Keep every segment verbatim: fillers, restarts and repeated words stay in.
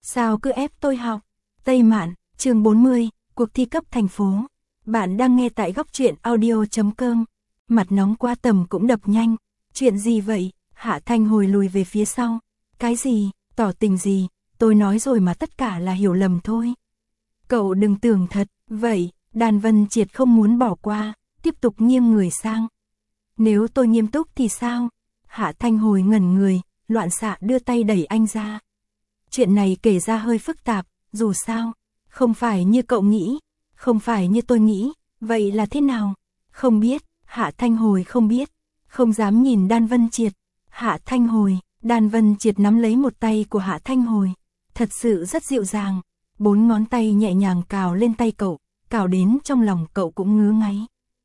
sao cứ ép tôi học. Tây Mạn, chương bốn mươi, cuộc thi cấp thành phố. Bạn đang nghe tại góc truyện audio.com. Mặt nóng qua tầm cũng đập nhanh. Chuyện gì vậy? Hạ Thanh hồi lùi về phía sau. Cái gì? Tỏ tình gì? Tôi nói rồi mà, tất cả là hiểu lầm thôi. Cậu đừng tưởng thật. Vậy, Đan Vân Triệt không muốn bỏ qua, tiếp tục nghiêng người sang. Nếu tôi nghiêm túc thì sao? Hạ Thanh hồi ngẩn người, loạn xạ đưa tay đẩy anh ra. Chuyện này kể ra hơi phức tạp, dù sao, không phải như cậu nghĩ, không phải như tôi nghĩ, vậy là thế nào? Không biết, Hạ Thanh hồi không biết, không dám nhìn Đan Vân Triệt. Hạ Thanh hồi, Đan Vân Triệt nắm lấy một tay của Hạ Thanh hồi, thật sự rất dịu dàng, bốn ngón tay nhẹ nhàng cào lên tay cậu, cào đến trong lòng cậu cũng ngứa ngáy.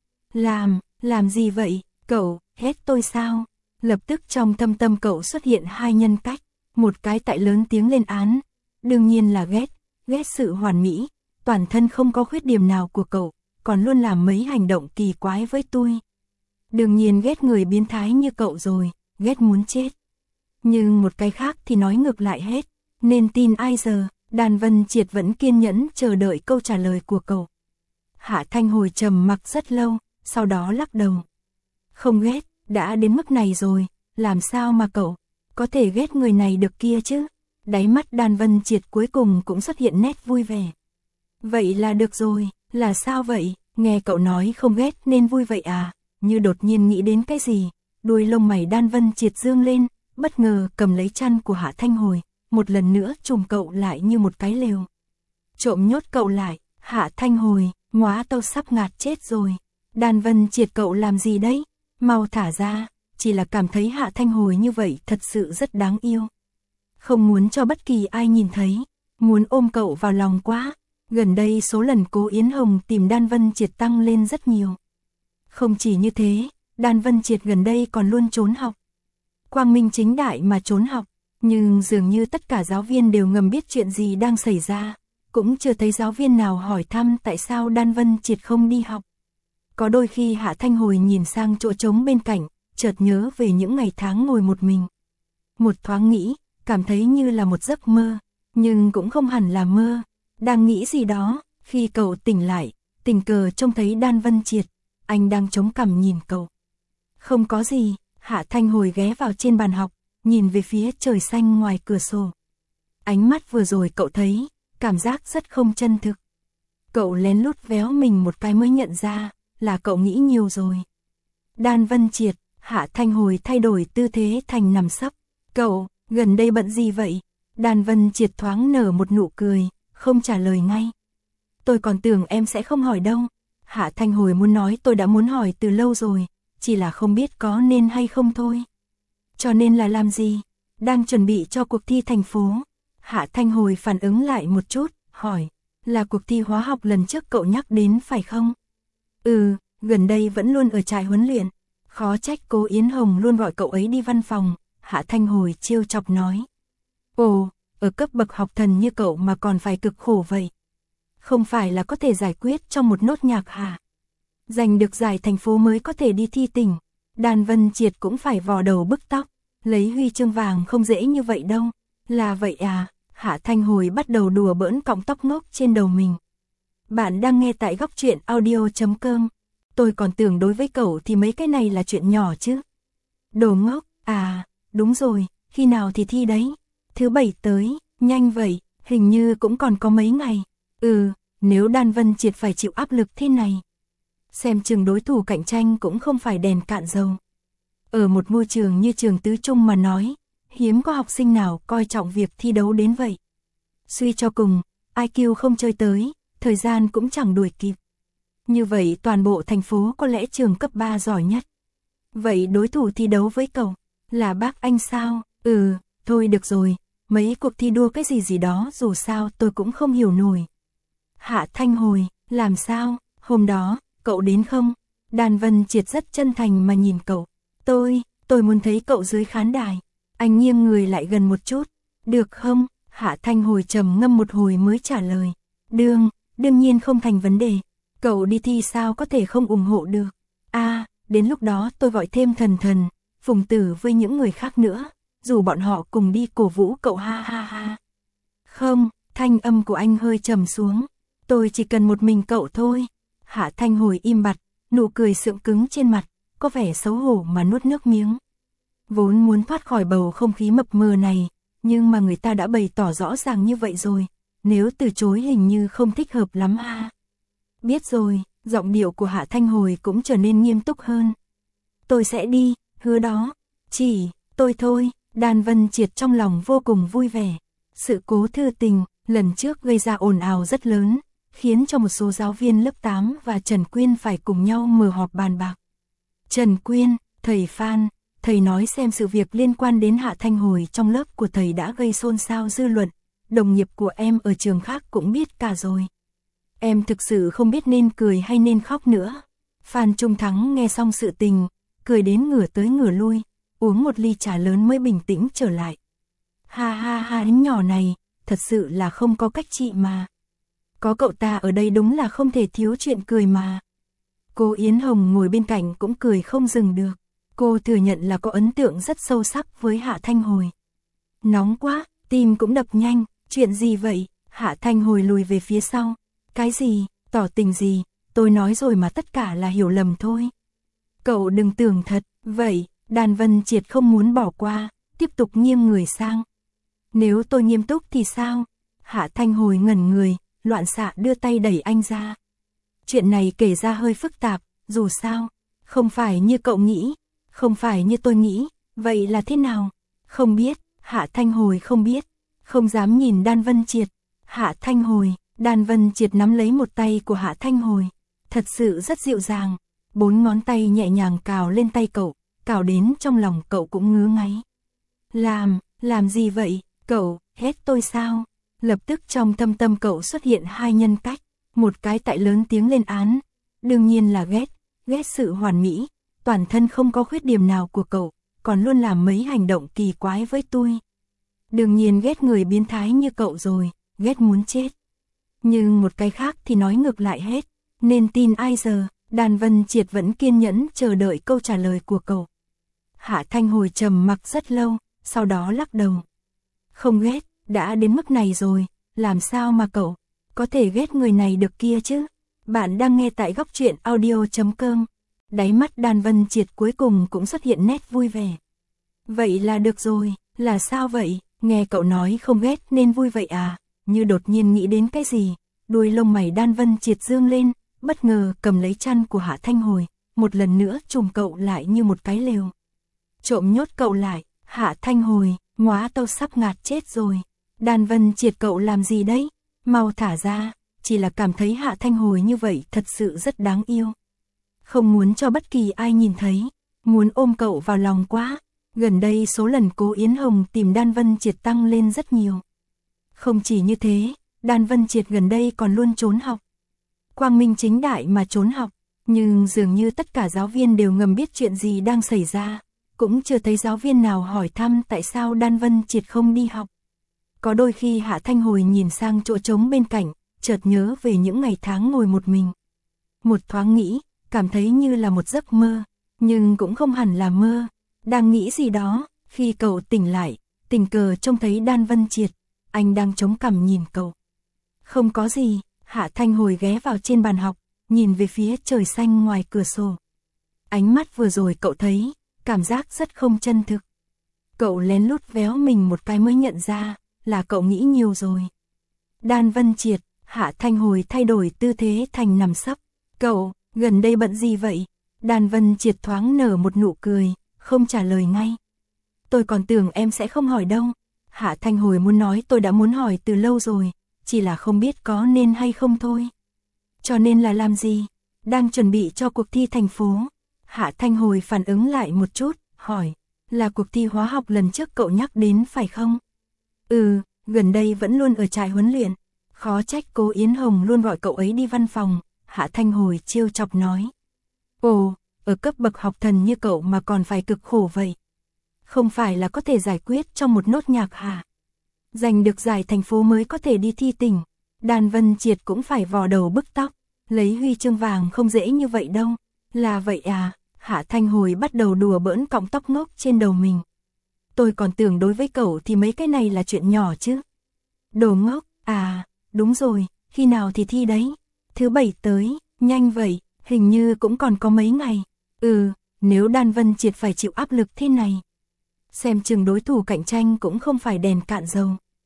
Làm, làm gì vậy, cậu, ghét tôi sao? Lập tức trong thâm tâm cậu xuất hiện hai nhân cách, một cái tại lớn tiếng lên án, đương nhiên là ghét, ghét sự hoàn mỹ, toàn thân không có khuyết điểm nào của cậu, còn luôn làm mấy hành động kỳ quái với tôi. Đương nhiên ghét người biến thái như cậu rồi, ghét muốn chết. Nhưng một cái khác thì nói ngược lại hết, nên tin ai giờ? Đan Vân Triệt vẫn kiên nhẫn chờ đợi câu trả lời của cậu. Hạ Thanh hồi trầm mặc rất lâu, sau đó lắc đầu. Không ghét, đã đến mức này rồi, làm sao mà cậu có thể ghét người này được kia chứ? Đáy mắt Đan Vân Triệt cuối cùng cũng xuất hiện nét vui vẻ. Vậy là được rồi, là sao vậy? Nghe cậu nói không ghét nên vui vậy à? Như đột nhiên nghĩ đến cái gì, đuôi lông mày Đan Vân Triệt dương lên, bất ngờ cầm lấy chăn của Hạ Thanh hồi, một lần nữa trùm cậu lại như một cái lều. Trộm nhốt cậu lại. Hạ Thanh hồi, ngóa tao sắp ngạt chết rồi. Đan Vân Triệt, cậu làm gì đấy? Mau thả ra. Chỉ là cảm thấy Hạ Thanh hồi như vậy thật sự rất đáng yêu. Không muốn cho bất kỳ ai nhìn thấy, muốn ôm cậu vào lòng quá. Gần đây số lần Cố Yến Hồng tìm Đan Vân Triệt tăng lên rất nhiều. Không chỉ như thế, Đan Vân Triệt gần đây còn luôn trốn học. Quang minh chính đại mà trốn học, nhưng dường như tất cả giáo viên đều ngầm biết chuyện gì đang xảy ra, cũng chưa thấy giáo viên nào hỏi thăm tại sao Đan Vân Triệt không đi học. Có đôi khi Hạ Thanh hồi nhìn sang chỗ trống bên cạnh, chợt nhớ về những ngày tháng ngồi một mình. Một thoáng nghĩ, cảm thấy như là một giấc mơ, nhưng cũng không hẳn là mơ. Đang nghĩ gì đó, khi cậu tỉnh lại, tình cờ trông thấy Đan Vân Triệt, anh đang chống cằm nhìn cậu. Không có gì, Hạ Thanh hồi ghé vào trên bàn học, nhìn về phía trời xanh ngoài cửa sổ. Ánh mắt vừa rồi cậu thấy, cảm giác rất không chân thực. Cậu lén lút véo mình một cái mới nhận ra, là cậu nghĩ nhiều rồi. Đan Vân Triệt, Hạ Thanh hồi thay đổi tư thế thành nằm sấp. Cậu, gần đây bận gì vậy? Đan Vân Triệt thoáng nở một nụ cười, không trả lời ngay. Tôi còn tưởng em sẽ không hỏi đâu. Hạ Thanh hồi muốn nói tôi đã muốn hỏi từ lâu rồi, chỉ là không biết có nên hay không thôi. Cho nên là làm gì? Đang chuẩn bị cho cuộc thi thành phố. Hạ Thanh hồi phản ứng lại một chút, hỏi, là cuộc thi hóa học lần trước cậu nhắc đến phải không? Ừ, gần đây vẫn luôn ở trại huấn luyện. Khó trách Cố Yến Hồng luôn gọi cậu ấy đi văn phòng. Hạ Thanh hồi trêu chọc nói. Ồ, ở cấp bậc học thần như cậu mà còn phải cực khổ vậy. Không phải là có thể giải quyết trong một nốt nhạc hả? Giành được giải thành phố mới có thể đi thi tỉnh. Đan Vân Triệt cũng phải vò đầu bứt tóc. Lấy huy chương vàng không dễ như vậy đâu. Là vậy à? Hạ Thanh hồi bắt đầu đùa bỡn cọng tóc ngốc trên đầu mình. Bạn đang nghe tại góc truyện audio.com. Tôi còn tưởng đối với cậu thì mấy cái này là chuyện nhỏ chứ. Đồ ngốc, à, đúng rồi, khi nào thì thi đấy? Thứ bảy tới, nhanh vậy, hình như cũng còn có mấy ngày. Ừ, nếu Đan Vân Triệt phải chịu áp lực thế này. Xem chừng đối thủ cạnh tranh cũng không phải đèn cạn dầu. Ở một môi trường như trường tứ trung mà nói, hiếm có học sinh nào coi trọng việc thi đấu đến vậy. Suy cho cùng, i kiu không chơi tới, thời gian cũng chẳng đuổi kịp. Như vậy toàn bộ thành phố có lẽ trường cấp ba giỏi nhất. Vậy đối thủ thi đấu với cậu, là bác anh sao? Ừ, thôi được rồi, mấy cuộc thi đua cái gì gì đó dù sao tôi cũng không hiểu nổi. Hạ Thanh hồi, làm sao, hôm đó, cậu đến không? Đan Vân Triệt rất chân thành mà nhìn cậu. Tôi, tôi muốn thấy cậu dưới khán đài. Anh nghiêng người lại gần một chút. Được không? Hạ Thanh hồi trầm ngâm một hồi mới trả lời. Đương, đương nhiên không thành vấn đề. Cậu đi thi sao có thể không ủng hộ được. À, đến lúc đó tôi gọi thêm Thần Thần, Phùng Tử với những người khác nữa. Dù bọn họ cùng đi cổ vũ cậu ha ha ha. Không, thanh âm của anh hơi trầm xuống. Tôi chỉ cần một mình cậu thôi. Hạ Thanh Hồi im bặt, nụ cười sượng cứng trên mặt, có vẻ xấu hổ mà nuốt nước miếng. Vốn muốn thoát khỏi bầu không khí mập mờ này, nhưng mà người ta đã bày tỏ rõ ràng như vậy rồi, nếu từ chối hình như không thích hợp lắm ha. Biết rồi, giọng điệu của Hạ Thanh Hồi cũng trở nên nghiêm túc hơn. Tôi sẽ đi, hứa đó. Chỉ, tôi thôi. Đan Vân Triệt trong lòng vô cùng vui vẻ. Sự cố thư tình, lần trước gây ra ồn ào rất lớn, khiến cho một số giáo viên lớp tám và Trần Quyên phải cùng nhau mở họp bàn bạc. Trần Quyên, thầy Phan, thầy nói xem sự việc liên quan đến Hạ Thanh Hồi trong lớp của thầy đã gây xôn xao dư luận, đồng nghiệp của em ở trường khác cũng biết cả rồi. Em thực sự không biết nên cười hay nên khóc nữa. Phan Trung Thắng nghe xong sự tình, cười đến ngửa tới ngửa lui, uống một ly trà lớn mới bình tĩnh trở lại. Ha ha ha, đứa nhỏ này, thật sự là không có cách trị mà. Có cậu ta ở đây đúng là không thể thiếu chuyện cười mà. Cô Yến Hồng ngồi bên cạnh cũng cười không dừng được. Cô thừa nhận là có ấn tượng rất sâu sắc với Hạ Thanh Hồi. Nóng quá, tim cũng đập nhanh, chuyện gì vậy? Hạ Thanh Hồi lùi về phía sau. Cái gì, tỏ tình gì, tôi nói rồi mà tất cả là hiểu lầm thôi. Cậu đừng tưởng thật, vậy, Đan Vân Triệt không muốn bỏ qua, tiếp tục nghiêng người sang. Nếu tôi nghiêm túc thì sao? Hạ Thanh Hồi ngẩn người, loạn xạ đưa tay đẩy anh ra. Chuyện này kể ra hơi phức tạp, dù sao, không phải như cậu nghĩ, không phải như tôi nghĩ, vậy là thế nào? Không biết, Hạ Thanh Hồi không biết, không dám nhìn Đan Vân Triệt. Hạ Thanh Hồi, Đan Vân Triệt nắm lấy một tay của Hạ Thanh Hồi, thật sự rất dịu dàng, bốn ngón tay nhẹ nhàng cào lên tay cậu, cào đến trong lòng cậu cũng ngứa ngáy. Làm, làm gì vậy, cậu, hết tôi sao? Lập tức trong thâm tâm cậu xuất hiện hai nhân cách, một cái tại lớn tiếng lên án, đương nhiên là ghét, ghét sự hoàn mỹ, toàn thân không có khuyết điểm nào của cậu, còn luôn làm mấy hành động kỳ quái với tôi. Đương nhiên ghét người biến thái như cậu rồi, ghét muốn chết. Nhưng một cái khác thì nói ngược lại hết, nên tin ai giờ? Đan Vân Triệt vẫn kiên nhẫn chờ đợi câu trả lời của cậu. Hạ Thanh Hồi trầm mặc rất lâu, sau đó lắc đầu. Không ghét, đã đến mức này rồi, làm sao mà cậu có thể ghét người này được kia chứ? Bạn đang nghe tại góc truyện audio chấm com. Đáy mắt Đan Vân Triệt cuối cùng cũng xuất hiện nét vui vẻ. Vậy là được rồi, là sao vậy? Nghe cậu nói không ghét nên vui vậy à? Như đột nhiên nghĩ đến cái gì, đuôi lông mày Đan Vân Triệt dương lên, bất ngờ cầm lấy chăn của Hạ Thanh Hồi, một lần nữa trùm cậu lại như một cái lều. Trộm nhốt cậu lại, Hạ Thanh Hồi, ngóa tao sắp ngạt chết rồi. Đan Vân Triệt cậu làm gì đấy? Mau thả ra, chỉ là cảm thấy Hạ Thanh Hồi như vậy thật sự rất đáng yêu. Không muốn cho bất kỳ ai nhìn thấy, muốn ôm cậu vào lòng quá. Gần đây số lần Cố Yến Hồng tìm Đan Vân Triệt tăng lên rất nhiều. Không chỉ như thế, Đan Vân Triệt gần đây còn luôn trốn học. Quang minh chính đại mà trốn học, nhưng dường như tất cả giáo viên đều ngầm biết chuyện gì đang xảy ra, cũng chưa thấy giáo viên nào hỏi thăm tại sao Đan Vân Triệt không đi học. Có đôi khi Hạ Thanh Hồi nhìn sang chỗ trống bên cạnh, chợt nhớ về những ngày tháng ngồi một mình. Một thoáng nghĩ, cảm thấy như là một giấc mơ, nhưng cũng không hẳn là mơ. Đang nghĩ gì đó, khi cậu tỉnh lại, tình cờ trông thấy Đan Vân Triệt, anh đang chống cằm nhìn cậu. Không có gì, Hạ Thanh Hồi ghé vào trên bàn học, nhìn về phía trời xanh ngoài cửa sổ. Ánh mắt vừa rồi cậu thấy, cảm giác rất không chân thực. Cậu lén lút véo mình một cái mới nhận ra, là cậu nghĩ nhiều rồi. Đan Vân Triệt, Hạ Thanh Hồi thay đổi tư thế thành nằm sấp. Cậu, gần đây bận gì vậy? Đan Vân Triệt thoáng nở một nụ cười, không trả lời ngay. Tôi còn tưởng em sẽ không hỏi đâu. Hạ Thanh Hồi muốn nói tôi đã muốn hỏi từ lâu rồi, chỉ là không biết có nên hay không thôi. Cho nên là làm gì? Đang chuẩn bị cho cuộc thi thành phố. Hạ Thanh Hồi phản ứng lại một chút, hỏi, là cuộc thi hóa học lần trước cậu nhắc đến phải không? Ừ, gần đây vẫn luôn ở trại huấn luyện. Khó trách Cố Yến Hồng luôn gọi cậu ấy đi văn phòng. Hạ Thanh Hồi trêu chọc nói. Ồ, ở cấp bậc học thần như cậu mà còn phải cực khổ vậy. Không phải là có thể giải quyết trong một nốt nhạc hả? Giành được giải thành phố mới có thể đi thi tỉnh. Đan Vân Triệt cũng phải vò đầu bứt tóc. Lấy huy chương vàng không dễ như vậy đâu. Là vậy à? Hạ Thanh Hồi bắt đầu đùa bỡn cọng tóc ngốc trên đầu mình. Tôi còn tưởng đối với cậu thì mấy cái này là chuyện nhỏ chứ. Đồ ngốc, à, đúng rồi, khi nào thì thi đấy? Thứ bảy tới, nhanh vậy, hình như cũng còn có mấy ngày. Ừ, nếu Đan Vân Triệt phải chịu áp lực thế này. Xem chừng đối thủ cạnh tranh cũng không phải đèn cạn dầu.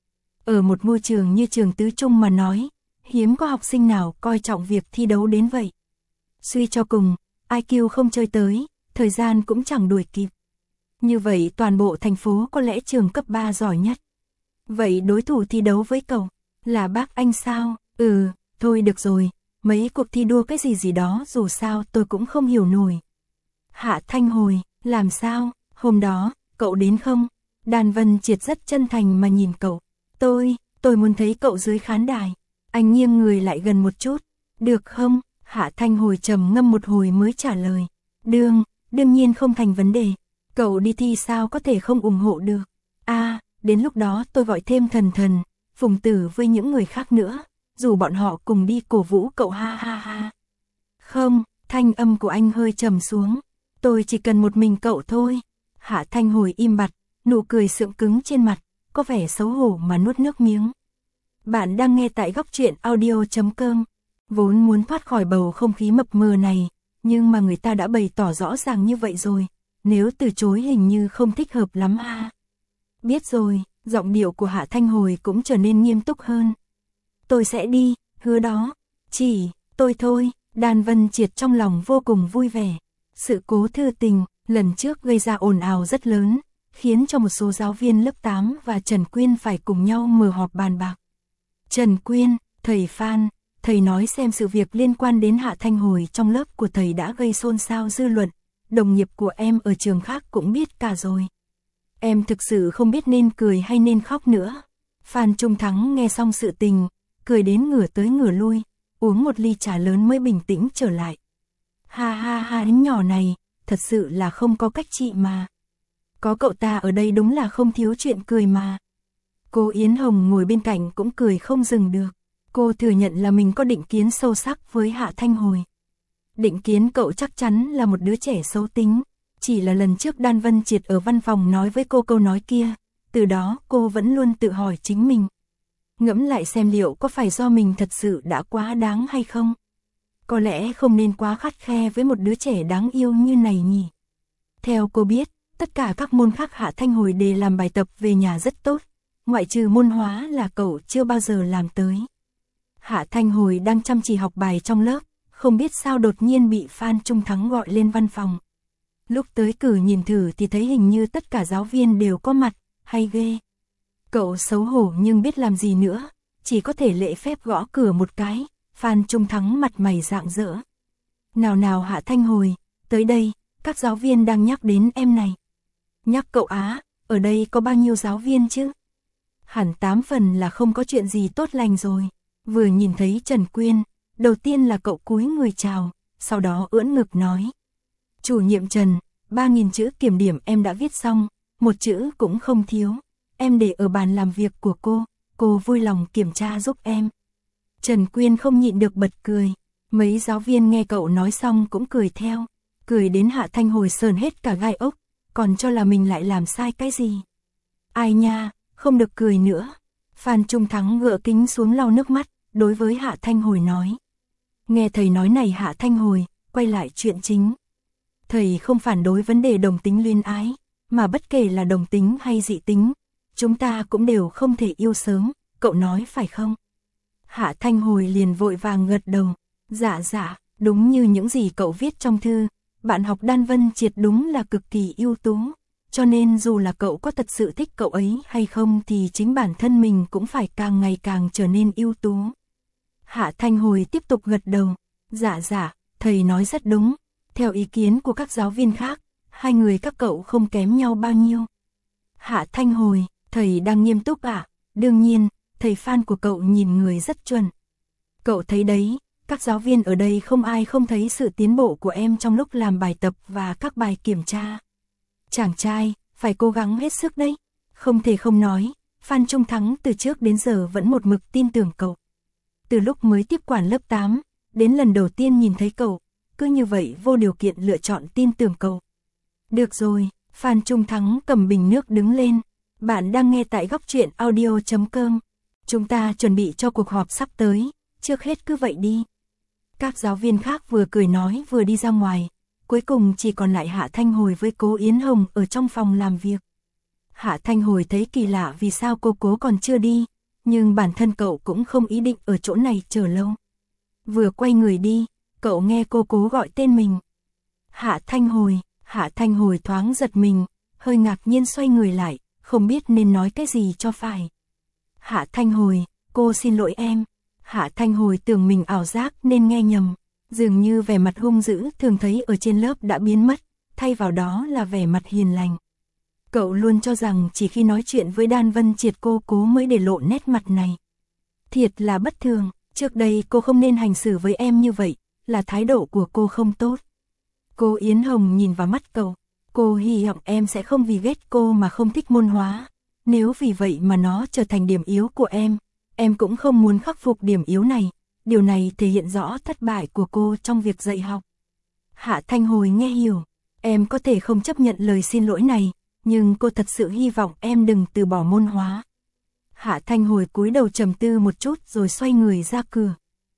Ở một môi trường như trường tứ trung mà nói, hiếm có học sinh nào coi trọng việc thi đấu đến vậy. Suy cho cùng, i kiu không chơi tới, thời gian cũng chẳng đuổi kịp. Như vậy toàn bộ thành phố có lẽ trường cấp ba giỏi nhất. Vậy đối thủ thi đấu với cậu, là bác anh sao? Ừ, thôi được rồi, mấy cuộc thi đua cái gì gì đó dù sao tôi cũng không hiểu nổi. Hạ Thanh Hồi, làm sao, hôm đó, cậu đến không? Đan Vân Triệt rất chân thành mà nhìn cậu. Tôi, tôi muốn thấy cậu dưới khán đài. Anh nghiêng người lại gần một chút. Được không? Hạ Thanh Hồi trầm ngâm một hồi mới trả lời. Đương, đương nhiên không thành vấn đề. Cậu đi thi sao có thể không ủng hộ được. À, đến lúc đó tôi gọi thêm Thần Thần, Phùng Tử với những người khác nữa. Dù bọn họ cùng đi cổ vũ cậu ha ha ha. Không, thanh âm của anh hơi trầm xuống. Tôi chỉ cần một mình cậu thôi. Hạ Thanh Hồi im bặt, nụ cười sượng cứng trên mặt, có vẻ xấu hổ mà nuốt nước miếng. Bạn đang nghe tại góc truyện audio chấm com. Vốn muốn thoát khỏi bầu không khí mập mờ này, nhưng mà người ta đã bày tỏ rõ ràng như vậy rồi, nếu từ chối hình như không thích hợp lắm ha. Biết rồi, giọng điệu của Hạ Thanh Hồi cũng trở nên nghiêm túc hơn. Tôi sẽ đi, hứa đó. Chỉ, tôi thôi. Đan Vân Triệt trong lòng vô cùng vui vẻ. Sự cố thư tình, lần trước gây ra ồn ào rất lớn, khiến cho một số giáo viên lớp tám và Trần Quyên phải cùng nhau mở họp bàn bạc. Trần Quyên, thầy Phan, thầy nói xem sự việc liên quan đến Hạ Thanh Hồi trong lớp của thầy đã gây xôn xao dư luận, đồng nghiệp của em ở trường khác cũng biết cả rồi. Em thực sự không biết nên cười hay nên khóc nữa. Phan Trung Thắng nghe xong sự tình, cười đến ngửa tới ngửa lui, uống một ly trà lớn mới bình tĩnh trở lại. Ha ha ha, đến nhỏ này, thật sự là không có cách trị mà. Có cậu ta ở đây đúng là không thiếu chuyện cười mà. Cô Yến Hồng ngồi bên cạnh cũng cười không dừng được. Cô thừa nhận là mình có định kiến sâu sắc với Hạ Thanh Hồi. Định kiến cậu chắc chắn là một đứa trẻ xấu tính. Chỉ là lần trước Đan Vân Triệt ở văn phòng nói với cô câu nói kia, từ đó cô vẫn luôn tự hỏi chính mình. Ngẫm lại xem liệu có phải do mình thật sự đã quá đáng hay không? Có lẽ không nên quá khắt khe với một đứa trẻ đáng yêu như này nhỉ. Theo cô biết, tất cả các môn khác Hạ Thanh Hồi đều làm bài tập về nhà rất tốt, ngoại trừ môn hóa là cậu chưa bao giờ làm tới. Hạ Thanh Hồi đang chăm chỉ học bài trong lớp, không biết sao đột nhiên bị Phan Trung Thắng gọi lên văn phòng. Lúc tới cử nhìn thử thì thấy hình như tất cả giáo viên đều có mặt, hay ghê. Cậu xấu hổ nhưng biết làm gì nữa, chỉ có thể lễ phép gõ cửa một cái. Phan Trung Thắng mặt mày rạng rỡ. Nào nào Hạ Thanh Hồi, tới đây, các giáo viên đang nhắc đến em này. Nhắc cậu á, ở đây có bao nhiêu giáo viên chứ? Hẳn tám phần là không có chuyện gì tốt lành rồi. Vừa nhìn thấy Trần Quyên, đầu tiên là cậu cúi người chào, sau đó ưỡn ngực nói. Chủ nhiệm Trần, ba nghìn chữ kiểm điểm em đã viết xong, một chữ cũng không thiếu. Em để ở bàn làm việc của cô, cô vui lòng kiểm tra giúp em. Trần Quyên không nhịn được bật cười, mấy giáo viên nghe cậu nói xong cũng cười theo, cười đến Hạ Thanh Hồi sờn hết cả gai ốc, còn cho là mình lại làm sai cái gì. Ai nha, không được cười nữa. Phan Trung Thắng gỡ kính xuống lau nước mắt, đối với Hạ Thanh Hồi nói. Nghe thầy nói này Hạ Thanh Hồi, quay lại chuyện chính. Thầy không phản đối vấn đề đồng tính luyến ái, mà bất kể là đồng tính hay dị tính, chúng ta cũng đều không thể yêu sớm, cậu nói phải không? Hạ Thanh Hồi liền vội vàng gật đầu. Dạ dạ, đúng như những gì cậu viết trong thư, bạn học Đan Vân Triệt đúng là cực kỳ ưu tú, cho nên dù là cậu có thật sự thích cậu ấy hay không thì chính bản thân mình cũng phải càng ngày càng trở nên ưu tú. Hạ Thanh Hồi tiếp tục gật đầu. Dạ dạ, thầy nói rất đúng, theo ý kiến của các giáo viên khác, hai người các cậu không kém nhau bao nhiêu. Hạ Thanh Hồi, thầy đang nghiêm túc à? Đương nhiên, thầy Phan của cậu nhìn người rất chuẩn. Cậu thấy đấy, các giáo viên ở đây không ai không thấy sự tiến bộ của em trong lúc làm bài tập và các bài kiểm tra. Chàng trai, phải cố gắng hết sức đấy. Không thể không nói, Phan Trung Thắng từ trước đến giờ vẫn một mực tin tưởng cậu. Từ lúc mới tiếp quản lớp tám, đến lần đầu tiên nhìn thấy cậu, cứ như vậy vô điều kiện lựa chọn tin tưởng cậu. Được rồi, Phan Trung Thắng cầm bình nước đứng lên. Bạn đang nghe tại góc truyện audio chấm com. Chúng ta chuẩn bị cho cuộc họp sắp tới, trước hết cứ vậy đi. Các giáo viên khác vừa cười nói vừa đi ra ngoài, cuối cùng chỉ còn lại Hạ Thanh Hồi với Cố Yến Hồng ở trong phòng làm việc. Hạ Thanh Hồi thấy kỳ lạ vì sao cô Cố còn chưa đi, nhưng bản thân cậu cũng không ý định ở chỗ này chờ lâu. Vừa quay người đi, cậu nghe cô Cố gọi tên mình. Hạ Thanh Hồi, Hạ Thanh Hồi thoáng giật mình, hơi ngạc nhiên xoay người lại, không biết nên nói cái gì cho phải. Hạ Thanh Hồi, cô xin lỗi em. Hạ Thanh Hồi tưởng mình ảo giác nên nghe nhầm, dường như vẻ mặt hung dữ thường thấy ở trên lớp đã biến mất, thay vào đó là vẻ mặt hiền lành. Cậu luôn cho rằng chỉ khi nói chuyện với Đan Vân Triệt cô Cố mới để lộ nét mặt này. Thiệt là bất thường, trước đây cô không nên hành xử với em như vậy, là thái độ của cô không tốt. Cô Yến Hồng nhìn vào mắt cậu, cô hy vọng em sẽ không vì ghét cô mà không thích môn hóa. Nếu vì vậy mà nó trở thành điểm yếu của em, em cũng không muốn khắc phục điểm yếu này, điều này thể hiện rõ thất bại của cô trong việc dạy học. Hạ Thanh Hồi nghe hiểu, em có thể không chấp nhận lời xin lỗi này, nhưng cô thật sự hy vọng em đừng từ bỏ môn hóa. Hạ Thanh Hồi cúi đầu trầm tư một chút rồi xoay người ra cửa.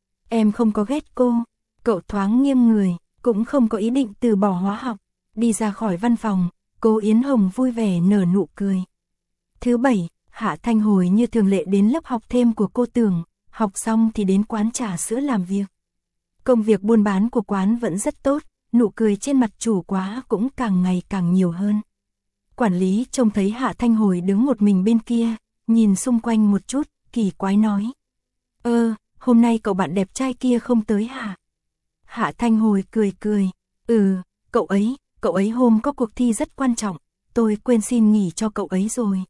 Em không có ghét cô, cậu thoáng nghiêng người, cũng không có ý định từ bỏ hóa học. Đi ra khỏi văn phòng, cô Yến Hồng vui vẻ nở nụ cười. Thứ bảy, Hạ Thanh Hồi như thường lệ đến lớp học thêm của cô Tường, học xong thì đến quán trà sữa làm việc. Công việc buôn bán của quán vẫn rất tốt, nụ cười trên mặt chủ quá cũng càng ngày càng nhiều hơn. Quản lý trông thấy Hạ Thanh Hồi đứng một mình bên kia, nhìn xung quanh một chút, kỳ quái nói. Ơ, hôm nay cậu bạn đẹp trai kia không tới hả? Hạ Thanh Hồi cười cười, ừ, cậu ấy, cậu ấy hôm có cuộc thi rất quan trọng, tôi quên xin nghỉ cho cậu ấy rồi.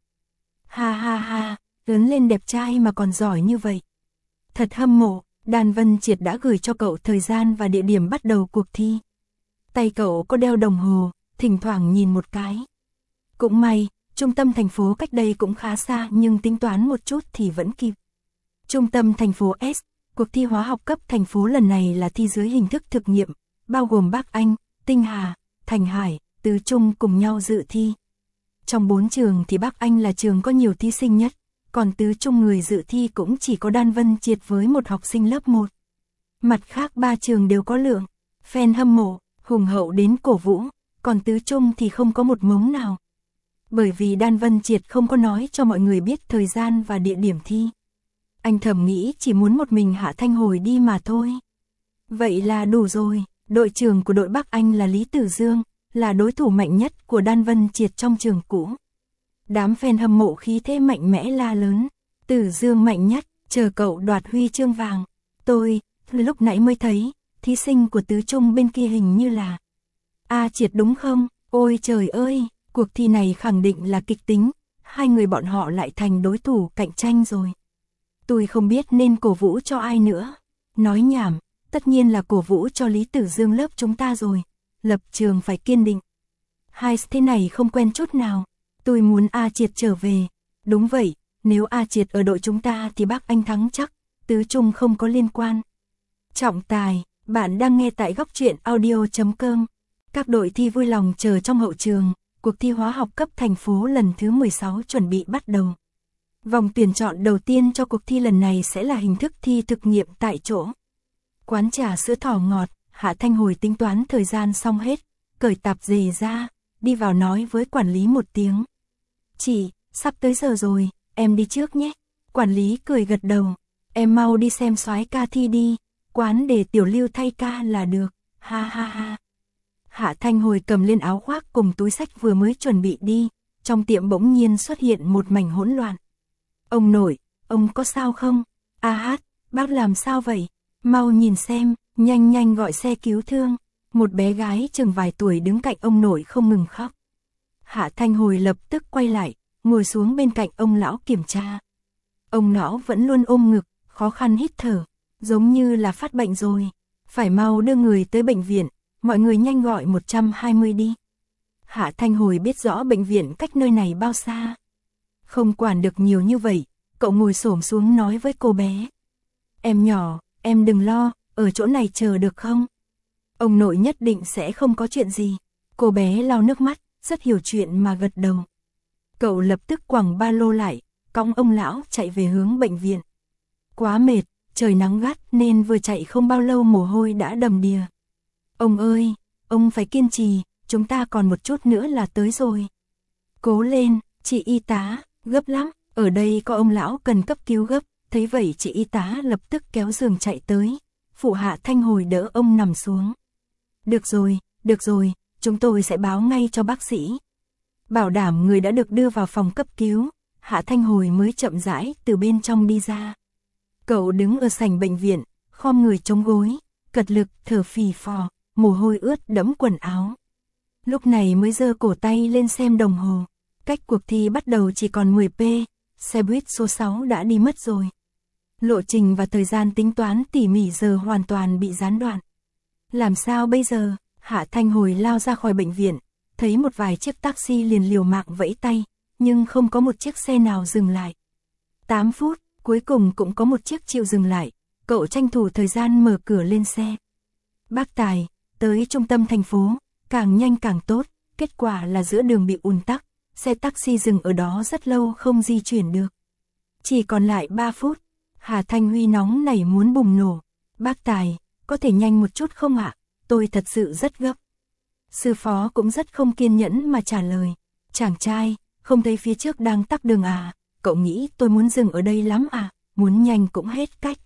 Ha ha ha, lớn lên đẹp trai mà còn giỏi như vậy. Thật hâm mộ, Đan Vân Triệt đã gửi cho cậu thời gian và địa điểm bắt đầu cuộc thi. Tay cậu có đeo đồng hồ, thỉnh thoảng nhìn một cái. Cũng may, trung tâm thành phố cách đây cũng khá xa nhưng tính toán một chút thì vẫn kịp. Trung tâm thành phố S, cuộc thi hóa học cấp thành phố lần này là thi dưới hình thức thực nghiệm, bao gồm Bắc Anh, Tinh Hà, Thành Hải, Tứ Trung cùng nhau dự thi. Trong bốn trường thì Bắc Anh là trường có nhiều thí sinh nhất, còn Tứ Trung người dự thi cũng chỉ có Đan Vân Triệt với một học sinh lớp một. Mặt khác ba trường đều có lượng fan hâm mộ, hùng hậu đến cổ vũ, còn Tứ Trung thì không có một mống nào. Bởi vì Đan Vân Triệt không có nói cho mọi người biết thời gian và địa điểm thi. Anh thầm nghĩ chỉ muốn một mình Hạ Thanh Hồi đi mà thôi. Vậy là đủ rồi, đội trưởng của đội Bắc Anh là Lý Tử Dương, là đối thủ mạnh nhất của Đan Vân Triệt trong trường cũ. Đám fan hâm mộ khí thế mạnh mẽ la lớn, Tử Dương mạnh nhất, chờ cậu đoạt huy chương vàng. Tôi, lúc nãy mới thấy, thí sinh của Tứ Trung bên kia hình như là A Triệt đúng không? Ôi trời ơi, cuộc thi này khẳng định là kịch tính, hai người bọn họ lại thành đối thủ cạnh tranh rồi. Tôi không biết nên cổ vũ cho ai nữa. Nói nhảm, tất nhiên là cổ vũ cho Lý Tử Dương lớp chúng ta rồi. Lập trường phải kiên định. Hai thế này không quen chút nào. Tôi muốn A Triệt trở về. Đúng vậy, nếu A Triệt ở đội chúng ta thì bác anh thắng chắc. Tứ Trung không có liên quan. Trọng tài, bạn đang nghe tại góc truyện audio chấm com. Các đội thi vui lòng chờ trong hậu trường. Cuộc thi hóa học cấp thành phố lần thứ mười sáu chuẩn bị bắt đầu. Vòng tuyển chọn đầu tiên cho cuộc thi lần này sẽ là hình thức thi thực nghiệm tại chỗ. Quán trà sữa Thỏ Ngọt, Hạ Thanh Hồi tính toán thời gian xong hết, cởi tạp dề ra, đi vào nói với quản lý một tiếng. Chị, sắp tới giờ rồi, em đi trước nhé. Quản lý cười gật đầu, em mau đi xem soái ca thi đi, quán để Tiểu Lưu thay ca là được, ha ha ha. Hạ Thanh Hồi cầm lên áo khoác cùng túi sách vừa mới chuẩn bị đi, trong tiệm bỗng nhiên xuất hiện một mảnh hỗn loạn. Ông nội, ông có sao không? A hát, bác làm sao vậy? Mau nhìn xem, nhanh nhanh gọi xe cứu thương. Một bé gái chừng vài tuổi đứng cạnh ông nội không ngừng khóc. Hạ Thanh Hồi lập tức quay lại, ngồi xuống bên cạnh ông lão kiểm tra. Ông lão vẫn luôn ôm ngực, khó khăn hít thở, giống như là phát bệnh rồi. Phải mau đưa người tới bệnh viện, mọi người nhanh gọi một trăm hai mươi đi. Hạ Thanh Hồi biết rõ bệnh viện cách nơi này bao xa. Không quản được nhiều như vậy, cậu ngồi xổm xuống nói với cô bé. Em nhỏ, em đừng lo, ở chỗ này chờ được không? Ông nội nhất định sẽ không có chuyện gì. Cô bé lau nước mắt, rất hiểu chuyện mà gật đầu. Cậu lập tức quẳng ba lô lại, cõng ông lão chạy về hướng bệnh viện. Quá mệt, trời nắng gắt nên vừa chạy không bao lâu mồ hôi đã đầm đìa. Ông ơi, ông phải kiên trì, chúng ta còn một chút nữa là tới rồi. Cố lên, chị y tá, gấp lắm, ở đây có ông lão cần cấp cứu gấp, thấy vậy chị y tá lập tức kéo giường chạy tới, phụ Hạ Thanh Hồi đỡ ông nằm xuống. Được rồi, được rồi, chúng tôi sẽ báo ngay cho bác sĩ. Bảo đảm người đã được đưa vào phòng cấp cứu, Hạ Thanh Hồi mới chậm rãi từ bên trong đi ra. Cậu đứng ở sảnh bệnh viện, khom người chống gối, cật lực thở phì phò, mồ hôi ướt đẫm quần áo. Lúc này mới giơ cổ tay lên xem đồng hồ, cách cuộc thi bắt đầu chỉ còn mười phút, xe buýt số sáu đã đi mất rồi. Lộ trình và thời gian tính toán tỉ mỉ giờ hoàn toàn bị gián đoạn. Làm sao bây giờ? Hạ Thanh Hồi lao ra khỏi bệnh viện, thấy một vài chiếc taxi liền liều mạng vẫy tay, nhưng không có một chiếc xe nào dừng lại. tám phút, cuối cùng cũng có một chiếc chịu dừng lại, cậu tranh thủ thời gian mở cửa lên xe. Bác Tài, tới trung tâm thành phố, càng nhanh càng tốt, kết quả là giữa đường bị ùn tắc, xe taxi dừng ở đó rất lâu không di chuyển được. Chỉ còn lại ba phút, Hà Thanh Huy nóng nảy muốn bùng nổ. Bác Tài, có thể nhanh một chút không ạ? Tôi thật sự rất gấp. Sư phó cũng rất không kiên nhẫn mà trả lời. Chàng trai, không thấy phía trước đang tắc đường à? Cậu nghĩ tôi muốn dừng ở đây lắm à? Muốn nhanh cũng hết cách.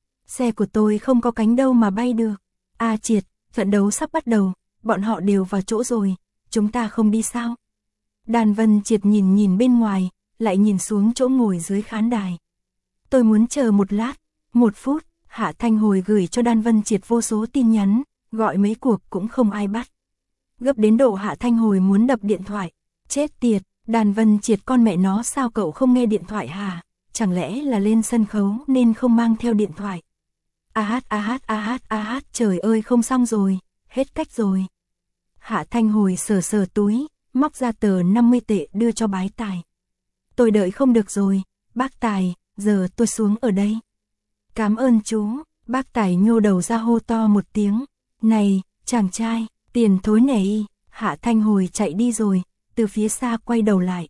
Xe của tôi không có cánh đâu mà bay được. A Triệt, trận đấu sắp bắt đầu, bọn họ đều vào chỗ rồi, chúng ta không đi sao? Đan Vân Triệt nhìn nhìn bên ngoài, lại nhìn xuống chỗ ngồi dưới khán đài. Tôi muốn chờ một lát, một phút, Hạ Thanh Hồi gửi cho Đan Vân Triệt vô số tin nhắn, gọi mấy cuộc cũng không ai bắt. Gấp đến độ Hạ Thanh Hồi muốn đập điện thoại. Chết tiệt, Đan Vân Triệt con mẹ nó, sao cậu không nghe điện thoại hả? Chẳng lẽ là lên sân khấu nên không mang theo điện thoại? A hát a hát a hát a hát, trời ơi không xong rồi, hết cách rồi. Hạ Thanh Hồi sờ sờ túi, móc ra tờ năm mươi tệ đưa cho Bái Tài. Tôi đợi không được rồi, bác Tài, giờ tôi xuống ở đây. Cảm ơn chú, bác Tài nhô đầu ra hô to một tiếng. Này, chàng trai, tiền thối này. Hạ Thanh Hồi chạy đi rồi, từ phía xa quay đầu lại.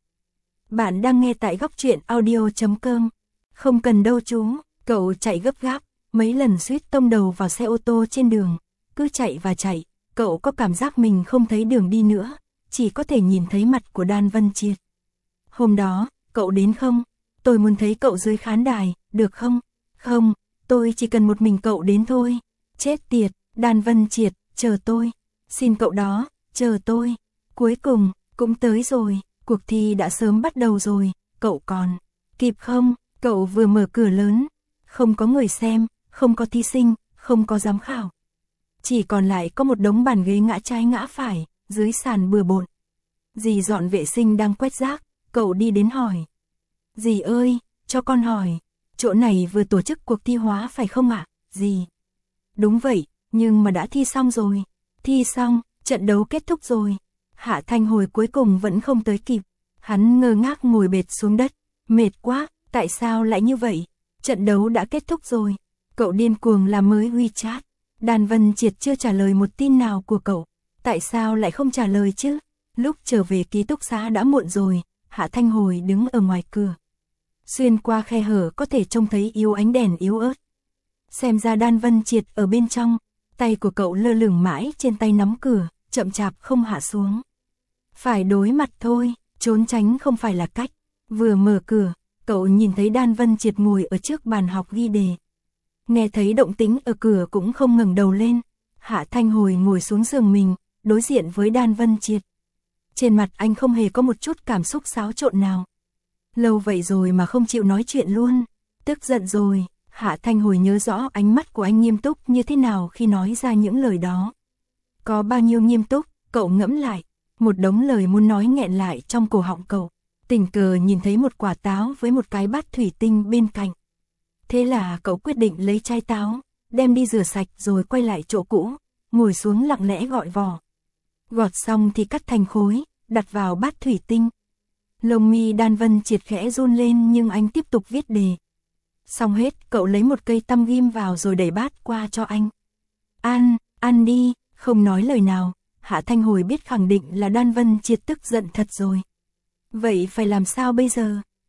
Bạn đang nghe tại góc truyện audio chấm com. Không cần đâu chú, cậu chạy gấp gáp, mấy lần suýt tông đầu vào xe ô tô trên đường. Cứ chạy và chạy, cậu có cảm giác mình không thấy đường đi nữa, chỉ có thể nhìn thấy mặt của Đan Vân Triệt. Hôm đó, cậu đến không? Tôi muốn thấy cậu dưới khán đài, được không? Không, tôi chỉ cần một mình cậu đến thôi. Chết tiệt, Đan Vân Triệt, chờ tôi. Xin cậu đó, chờ tôi. Cuối cùng, cũng tới rồi, cuộc thi đã sớm bắt đầu rồi, cậu còn kịp không? Cậu vừa mở cửa lớn, không có người xem, không có thí sinh, không có giám khảo. Chỉ còn lại có một đống bàn ghế ngã trái ngã phải, dưới sàn bừa bộn. Dì dọn vệ sinh đang quét rác, cậu đi đến hỏi. Dì ơi, cho con hỏi, chỗ này vừa tổ chức cuộc thi hóa phải không ạ, dì? Đúng vậy, nhưng mà đã thi xong rồi. Thi xong, trận đấu kết thúc rồi. Hạ Thanh Hồi cuối cùng vẫn không tới kịp. Hắn ngơ ngác ngồi bệt xuống đất. Mệt quá, tại sao lại như vậy? Trận đấu đã kết thúc rồi. Cậu điên cuồng làm mới WeChat. Đan Vân Triệt chưa trả lời một tin nào của cậu. Tại sao lại không trả lời chứ? Lúc trở về ký túc xá đã muộn rồi. Hạ Thanh Hồi đứng ở ngoài cửa. Xuyên qua khe hở có thể trông thấy yếu ánh đèn yếu ớt. Xem ra Đan Vân Triệt ở bên trong. Tay của cậu lơ lửng mãi trên tay nắm cửa, chậm chạp không hạ xuống. Phải đối mặt thôi, trốn tránh không phải là cách. Vừa mở cửa, cậu nhìn thấy Đan Vân Triệt ngồi ở trước bàn học ghi đề. Nghe thấy động tĩnh ở cửa cũng không ngẩng đầu lên. Hạ Thanh Hồi ngồi xuống giường mình, đối diện với Đan Vân Triệt. Trên mặt anh không hề có một chút cảm xúc xáo trộn nào. Lâu vậy rồi mà không chịu nói chuyện luôn. Tức giận rồi. Hạ Thanh Hồi nhớ rõ ánh mắt của anh nghiêm túc như thế nào khi nói ra những lời đó. Có bao nhiêu nghiêm túc, cậu ngẫm lại. Một đống lời muốn nói nghẹn lại trong cổ họng cậu. Tình cờ nhìn thấy một quả táo với một cái bát thủy tinh bên cạnh. Thế là cậu quyết định lấy chai táo, đem đi rửa sạch rồi quay lại chỗ cũ, ngồi xuống lặng lẽ gọi vỏ. Gọt xong thì cắt thành khối, đặt vào bát thủy tinh. Lông mi Đan Vân Triệt khẽ run lên nhưng anh tiếp tục viết đề. Xong hết, cậu lấy một cây tăm ghim vào rồi đẩy bát qua cho anh. Ăn, ăn đi, không nói lời nào. Hạ Thanh Hồi biết khẳng định là Đan Vân Triệt tức giận thật rồi. Vậy phải làm sao bây giờ?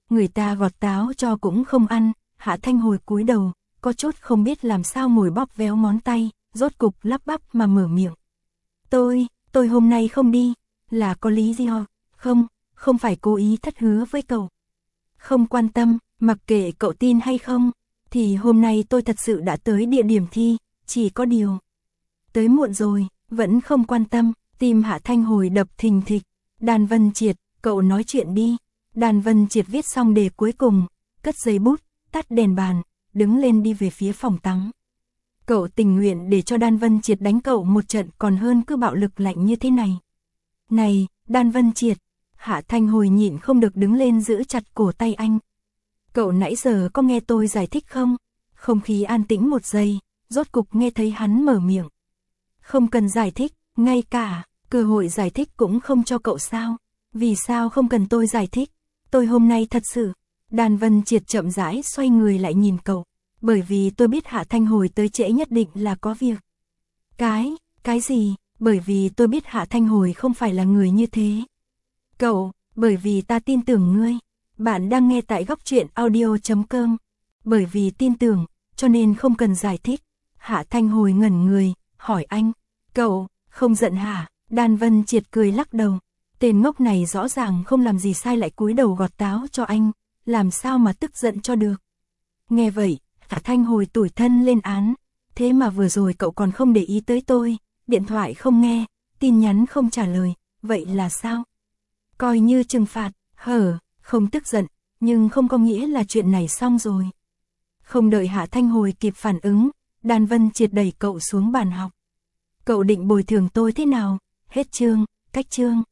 người ta gọt táo cho cũng không ăn. Hạ Thanh Hồi cúi đầu, có chút không biết làm sao ngồi bóp véo ngón tay, rốt cục lắp bắp mà mở miệng. Tôi, tôi hôm nay không đi, là có lý do, không, không phải cố ý thất hứa với cậu. Không quan tâm, mặc kệ cậu tin hay không, thì hôm nay tôi thật sự đã tới địa điểm thi, chỉ có điều. Tới muộn rồi, vẫn không quan tâm, tim Hạ Thanh Hồi đập thình thịch. Đan Vân Triệt, cậu nói chuyện đi. Đan Vân Triệt viết xong đề cuối cùng, cất giấy bút, tắt đèn bàn, đứng lên đi về phía phòng tắm. Cậu tình nguyện để cho Đan Vân Triệt đánh cậu một trận còn hơn cứ bạo lực lạnh như thế này. Này, Đan Vân Triệt, Hạ Thanh Hồi nhịn không được đứng lên giữ chặt cổ tay anh. Cậu nãy giờ có nghe tôi giải thích không? Không khí an tĩnh một giây, rốt cục nghe thấy hắn mở miệng. Không cần giải thích, ngay cả cơ hội giải thích cũng không cho cậu sao? Vì sao không cần tôi giải thích? Tôi hôm nay thật sự. Đan Vân Triệt chậm rãi xoay người lại nhìn cậu. Bởi vì tôi biết Hạ Thanh Hồi tới trễ nhất định là có việc. Cái, cái gì? Bởi vì tôi biết Hạ Thanh Hồi không phải là người như thế. Cậu, bởi vì ta tin tưởng ngươi. Bạn đang nghe tại góc truyện audio chấm com. Bởi vì tin tưởng, cho nên không cần giải thích. Hạ Thanh Hồi ngẩn người, hỏi anh. Cậu, không giận hả? Đan Vân Triệt cười lắc đầu. Tên ngốc này rõ ràng không làm gì sai lại cúi đầu gọt táo cho anh. Làm sao mà tức giận cho được? Nghe vậy, Hạ Thanh Hồi tủi thân lên án. Thế mà vừa rồi cậu còn không để ý tới tôi. Điện thoại không nghe, tin nhắn không trả lời. Vậy là sao? Coi như trừng phạt, hở, không tức giận. Nhưng không có nghĩa là chuyện này xong rồi. Không đợi Hạ Thanh Hồi kịp phản ứng, Đan Vân Triệt đẩy cậu xuống bàn học. Cậu định bồi thường tôi thế nào? Hết chương, cách chương.